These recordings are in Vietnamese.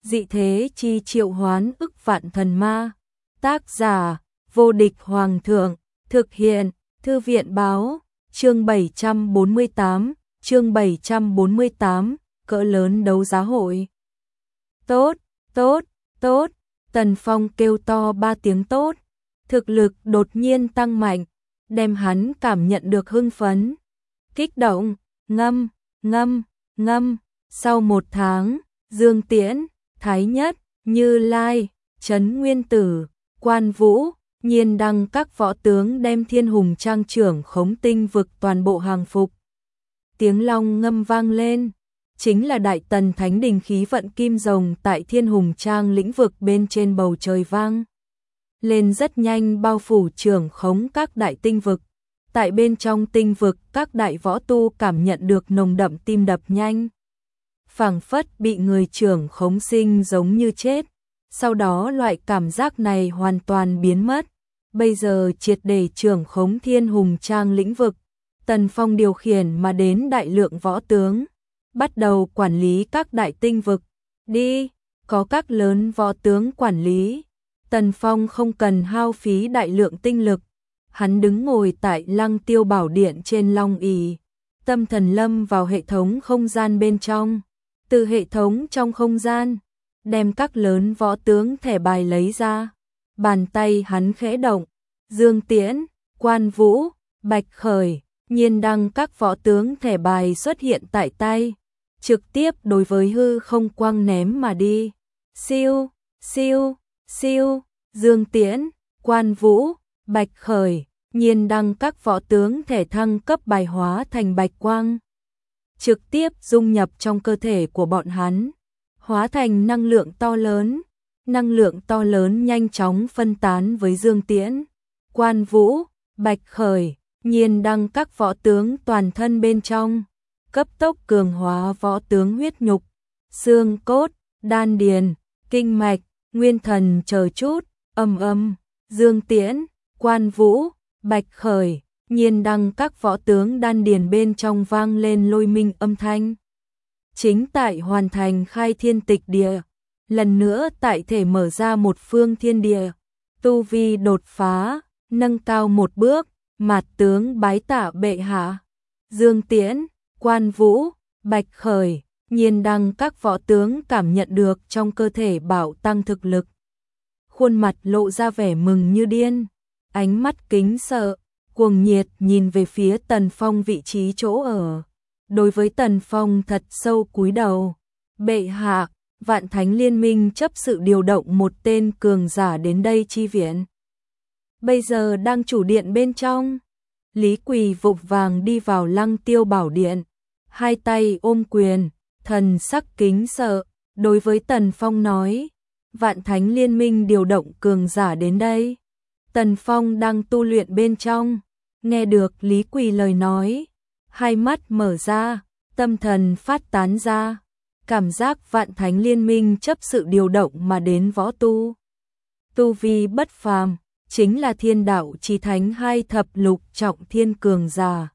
dị thế chi triệu hoán ức vạn thần ma. Tác giả, vô địch hoàng thượng, thực hiện, thư viện báo, chương 748, cỡ lớn đấu giá hội. Tốt, tốt, tốt, Tần Phong kêu to 3 tiếng tốt, thực lực đột nhiên tăng mạnh, đem hắn cảm nhận được hưng phấn, kích động, ngâm, ngâm, ngâm. Sau 1 tháng, Dương Tiễn, Thái Nhất, Như Lai, Trấn Nguyên Tử, Quan Vũ, Nhiên Đăng các võ tướng đem Thiên Hùng Trang trưởng khống tinh vực toàn bộ hàng phục. Tiếng long ngâm vang lên, chính là Đại Tần Thánh Đình khí vận kim rồng tại Thiên Hùng Trang lĩnh vực bên trên bầu trời vang lên rất nhanh, bao phủ trưởng khống các đại tinh vực. Tại bên trong tinh vực, các đại võ tu cảm nhận được nồng đậm tim đập nhanh, phảng phất bị người trưởng khống sinh giống như chết. Sau đó loại cảm giác này hoàn toàn biến mất. Bây giờ triệt để trưởng khống Thiên Hùng Trang lĩnh vực, Tần Phong điều khiển mà đến đại lượng võ tướng, bắt đầu quản lý các đại tinh vực. Đi, có các lớn võ tướng quản lý, Tần Phong không cần hao phí đại lượng tinh lực. Hắn đứng ngồi tại Lăng Tiêu Bảo Điện trên long ỷ, tâm thần lâm vào hệ thống không gian bên trong. Từ hệ thống trong không gian, đem các lớn võ tướng thẻ bài lấy ra. Bàn tay hắn khẽ động, Dương Tiễn, Quan Vũ, Bạch Khởi, Nhiên Đăng các võ tướng thẻ bài xuất hiện tại tay, trực tiếp đối với hư không quang ném mà đi. Siêu, siêu, siêu, Dương Tiễn, Quan Vũ, Bạch Khởi, Nhiên Đăng các võ tướng thể thăng cấp bài hóa thành bạch quang, trực tiếp dung nhập trong cơ thể của bọn hắn, hóa thành năng lượng to lớn. Năng lượng to lớn nhanh chóng phân tán với Dương Tiễn, Quan Vũ, Bạch Khởi, Nhiên Đăng các võ tướng toàn thân bên trong, cấp tốc cường hóa võ tướng huyết nhục, xương cốt, đan điền, kinh mạch, nguyên thần chờ chút. Dương Tiễn, Quan Vũ, Bạch Khởi, Nhiên Đăng các võ tướng đan điền bên trong vang lên lôi minh âm thanh. Chính tại hoàn thành khai thiên tịch địa, lần nữa tại thể mở ra một phương thiên địa, tu vi đột phá, nâng cao một bước, mạt tướng bái tạ bệ hạ. Dương Tiễn, Quan Vũ, Bạch Khởi, Nhiên Đăng các võ tướng cảm nhận được trong cơ thể bảo tăng thực lực, khuôn mặt lộ ra vẻ mừng như điên, ánh mắt kính sợ, cuồng nhiệt nhìn về phía Tần Phong vị trí chỗ ở. Đối với Tần Phong thật sâu cúi đầu. Bệ hạ, Vạn Thánh Liên Minh chấp sự điều động một tên cường giả đến đây chi viện. Bây giờ đang chủ điện bên trong. Lý Quỳ vội vàng đi vào Lăng Tiêu Bảo Điện, hai tay ôm quyền, thần sắc kính sợ, đối với Tần Phong nói, Vạn Thánh Liên Minh điều động cường giả đến đây. Tần Phong đang tu luyện bên trong, nghe được Lý Quỳ lời nói, hai mắt mở ra, tâm thần phát tán ra, cảm giác Vạn Thánh Liên Minh chấp sự điều động mà đến võ tu. Tu vi bất phàm, chính là Thiên Đạo Chí Thánh 2 thập lục trọng thiên cường giả.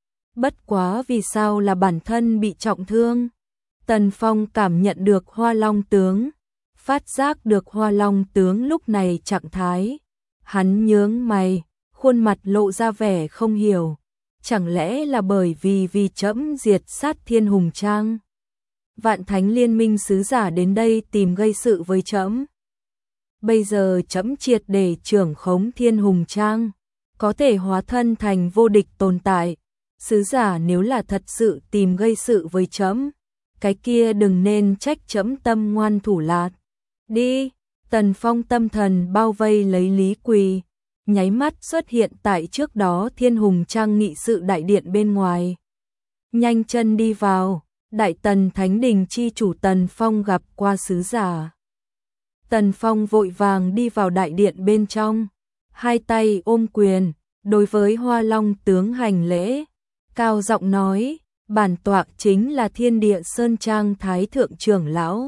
Bất quá vì sao là bản thân bị trọng thương? Tần Phong cảm nhận được Hoa Long tướng, phát giác được Hoa Long tướng lúc này trạng thái. Hắn nhướng mày, khuôn mặt lộ ra vẻ không hiểu. Chẳng lẽ là bởi vì trẫm diệt sát Thiên Hùng Trang? Vạn Thánh Liên Minh sứ giả đến đây tìm gây sự với trẫm. Bây giờ trẫm triệt để trưởng khống Thiên Hùng Trang, có thể hóa thân thành vô địch tồn tại. Sứ giả nếu là thật sự tìm gây sự với trẫm, cái kia đừng nên trách trẫm tâm ngoan thủ lạt. Đi, Tần Phong tâm thần bao vây lấy Lý Quỳ, nháy mắt xuất hiện tại trước đó Thiên Hùng Trang nghị sự đại điện bên ngoài. Nhanh chân đi vào, Đại Tần Thánh Đình chi chủ Tần Phong gặp qua sứ giả. Tần Phong vội vàng đi vào đại điện bên trong, hai tay ôm quyền, đối với Hoa Long tướng hành lễ, cao giọng nói, bản tọa chính là Thiên Địa Sơn Trang Thái Thượng trưởng lão.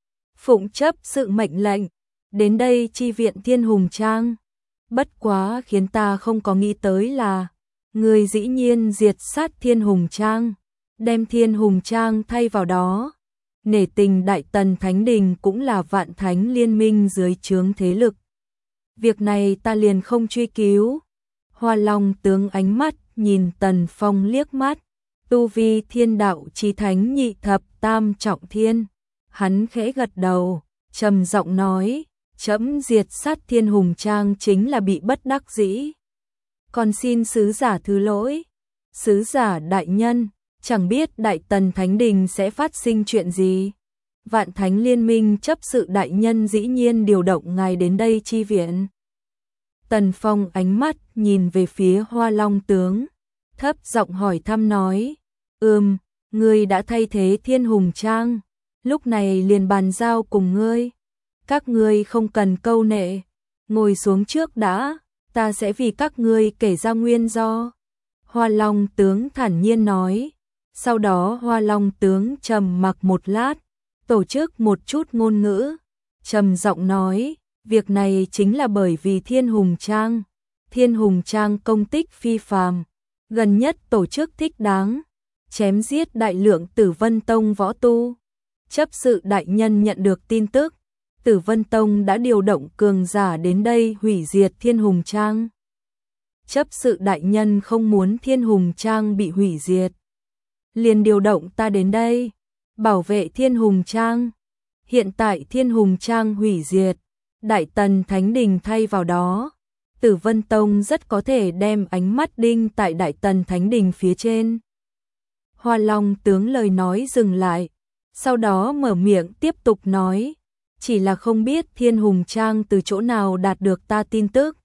Phụng chấp sự mệnh lệnh, đến đây chi viện Thiên Hùng Trang. Bất quá khiến ta không có nghĩ tới là, người dĩ nhiên diệt sát Thiên Hùng Trang, đem Thiên Hùng Trang thay vào đó. nể tình Đại Tần Thánh Đình cũng là vạn thánh liên minh dưới trướng thế lực. Việc này ta liền không truy cứu. Hoa Long tướng ánh mắt nhìn Tần Phong liếc mắt, tu vi thiên đạo chí thánh nhị thập tam trọng thiên. Hắn khẽ gật đầu, trầm giọng nói, trẫm diệt sát Thiên Hùng Trang chính là bị bất đắc dĩ. Còn xin sứ giả thứ lỗi. Sứ giả đại nhân, chẳng biết Đại Tần Thánh Đình sẽ phát sinh chuyện gì. Vạn Thánh Liên minh chấp sự đại nhân dĩ nhiên điều động ngài đến đây chi viện. Tần Phong ánh mắt nhìn về phía Hoa Long tướng, thấp giọng hỏi thăm nói, ngươi đã thay thế Thiên Hùng Trang, lúc này liền bàn giao cùng ngươi. Các ngươi không cần câu nệ, ngồi xuống trước đã, ta sẽ vì các ngươi kể ra nguyên do. Hoa Long tướng thản nhiên nói. Sau đó Hoa Long tướng trầm mặc một lát, tổ chức một chút ngôn ngữ, trầm giọng nói, việc này chính là bởi vì Thiên Hùng Trang công tích phi phàm, gần nhất tổ chức thích đáng, chém giết đại lượng Tử Vân Tông võ tu. Chấp sự đại nhân nhận được tin tức, Tử Vân Tông đã điều động cường giả đến đây hủy diệt Thiên Hùng Trang. Chấp sự đại nhân không muốn Thiên Hùng Trang bị hủy diệt, liền điều động ta đến đây, bảo vệ Thiên Hùng Trang. Hiện tại Thiên Hùng Trang hủy diệt, Đại Tần Thánh Đình thay vào đó, Tử Vân Tông rất có thể đem ánh mắt đinh tại Đại Tần Thánh Đình phía trên. Hoa Long tướng lời nói dừng lại, sau đó mở miệng tiếp tục nói, chỉ là không biết Thiên Hùng Trang từ chỗ nào đạt được ta tin tức.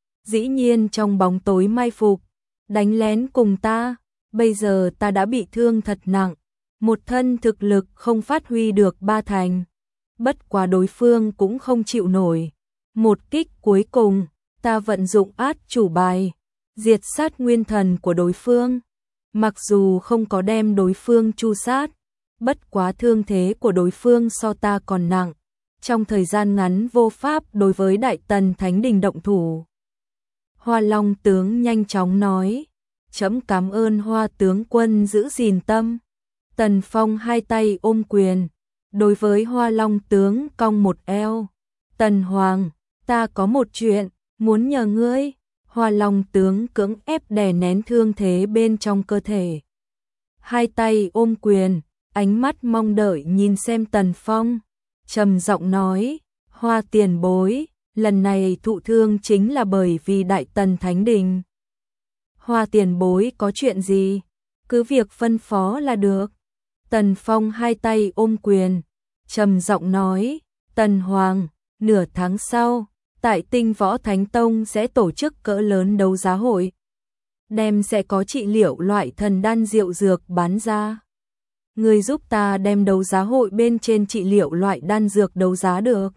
Dĩ nhiên trong bóng tối mai phục, đánh lén cùng ta, bây giờ ta đã bị thương thật nặng, một thân thực lực không phát huy được ba thành. Bất quá đối phương cũng không chịu nổi. Một kích cuối cùng, ta vận dụng át chủ bài, diệt sát nguyên thần của đối phương. Mặc dù không có đem đối phương tru sát, bất quá thương thế của đối phương so ta còn nặng. Trong thời gian ngắn vô pháp đối với Đại Tần Thánh Đình động thủ. Hoa Long tướng nhanh chóng nói, trẫm cảm ơn Hoa tướng quân giữ gìn tâm. Tần Phong hai tay ôm quyền, đối với Hoa Long tướng cong một eo. Tần Hoàng, ta có một chuyện, muốn nhờ ngươi. Hoa Long tướng cưỡng ép đè nén thương thế bên trong cơ thể. Hai tay ôm quyền, ánh mắt mong đợi nhìn xem Tần Phong. Trầm giọng nói, Hoa tiền bối, lần này thụ thương chính là bởi vì Đại Tần Thánh Đình. Hoa tiền bối có chuyện gì? Cứ việc phân phó là được. Tần Phong hai tay ôm quyền, trầm giọng nói, Tần Hoàng, nửa tháng sau, tại Tinh Võ Thánh Tông sẽ tổ chức cỡ lớn đấu giá hội. Đem sẽ có trị liệu loại thần đan diệu dược bán ra. Người giúp ta đem đấu giá hội bên trên trị liệu loại đan dược đấu giá được.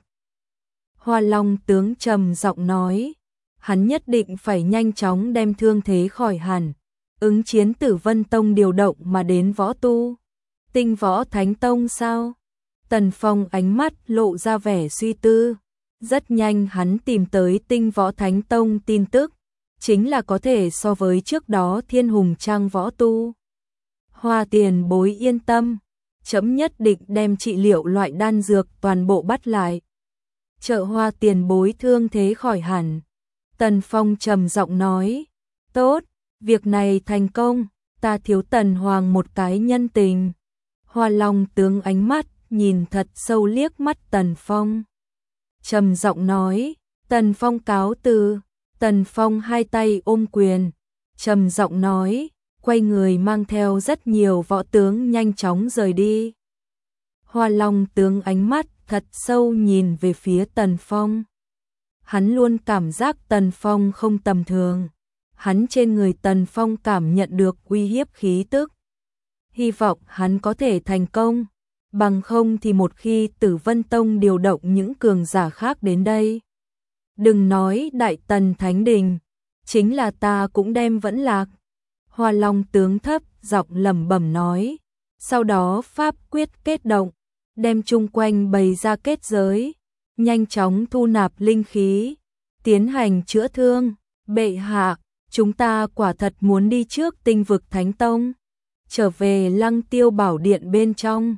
Hoa Long tướng trầm giọng nói, hắn nhất định phải nhanh chóng đem thương thế khỏi hẳn, ứng chiến Tử Vân Tông điều động mà đến võ tu. Tinh Võ Thánh Tông sao? Tần Phong ánh mắt lộ ra vẻ suy tư. Rất nhanh hắn tìm tới Tinh Võ Thánh Tông tin tức, chính là có thể so với trước đó Thiên Hùng Trang võ tu. Hoa tiền bối yên tâm, trẫm nhất định đem trị liệu loại đan dược toàn bộ bắt lại. Trợ Hoa tiền bối thương thế khỏi hẳn. Tần Phong trầm giọng nói, tốt, việc này thành công, ta thiếu Tần Hoàng một cái nhân tình. Hoa Long tướng ánh mắt nhìn thật sâu liếc mắt Tần Phong. Trầm giọng nói, Tần Phong cáo từ. Tần Phong hai tay ôm quyền, trầm giọng nói, quay người mang theo rất nhiều võ tướng nhanh chóng rời đi. Hoa Long tướng ánh mắt thật sâu nhìn về phía Tần Phong. Hắn luôn cảm giác Tần Phong không tầm thường. Hắn trên người Tần Phong cảm nhận được uy hiếp khí tức. Hy vọng hắn có thể thành công. Bằng không thì một khi Tử Vân Tông điều động những cường giả khác đến đây. Đừng nói Đại Tần Thánh Đình, chính là ta cũng đem vẫn lạc. Hoa Long tướng thấp giọng lẩm bẩm nói. Sau đó pháp quyết kết động, đem chung quanh bày ra kết giới, nhanh chóng thu nạp linh khí, tiến hành chữa thương. Bệ hạ, chúng ta quả thật muốn đi trước Tinh Vực Thánh Tông, trở về Lăng Tiêu Bảo Điện bên trong,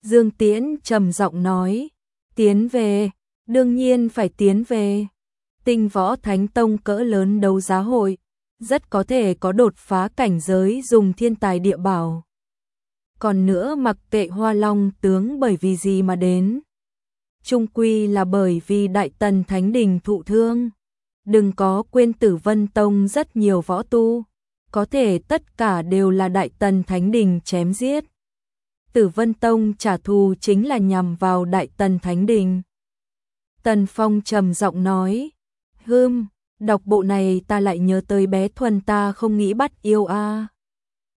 Dương Tiễn trầm giọng nói, tiến về, đương nhiên phải tiến về. Tinh Võ Thánh Tông cỡ lớn đấu giá hội, rất có thể có đột phá cảnh giới dùng thiên tài địa bảo. Còn nữa mặc kệ Hoa Long tướng bởi vì gì mà đến, chung quy là bởi vì Đại Tần Thánh Đình thụ thương. Đừng có quên Tử Vân Tông rất nhiều võ tu, có thể tất cả đều là Đại Tần Thánh Đình chém giết. Tử Vân Tông trả thù chính là nhằm vào Đại Tần Thánh Đình. Tần Phong trầm giọng nói, đọc bộ này ta lại nhớ tới bé Thuần ta không nghĩ bắt yêu a.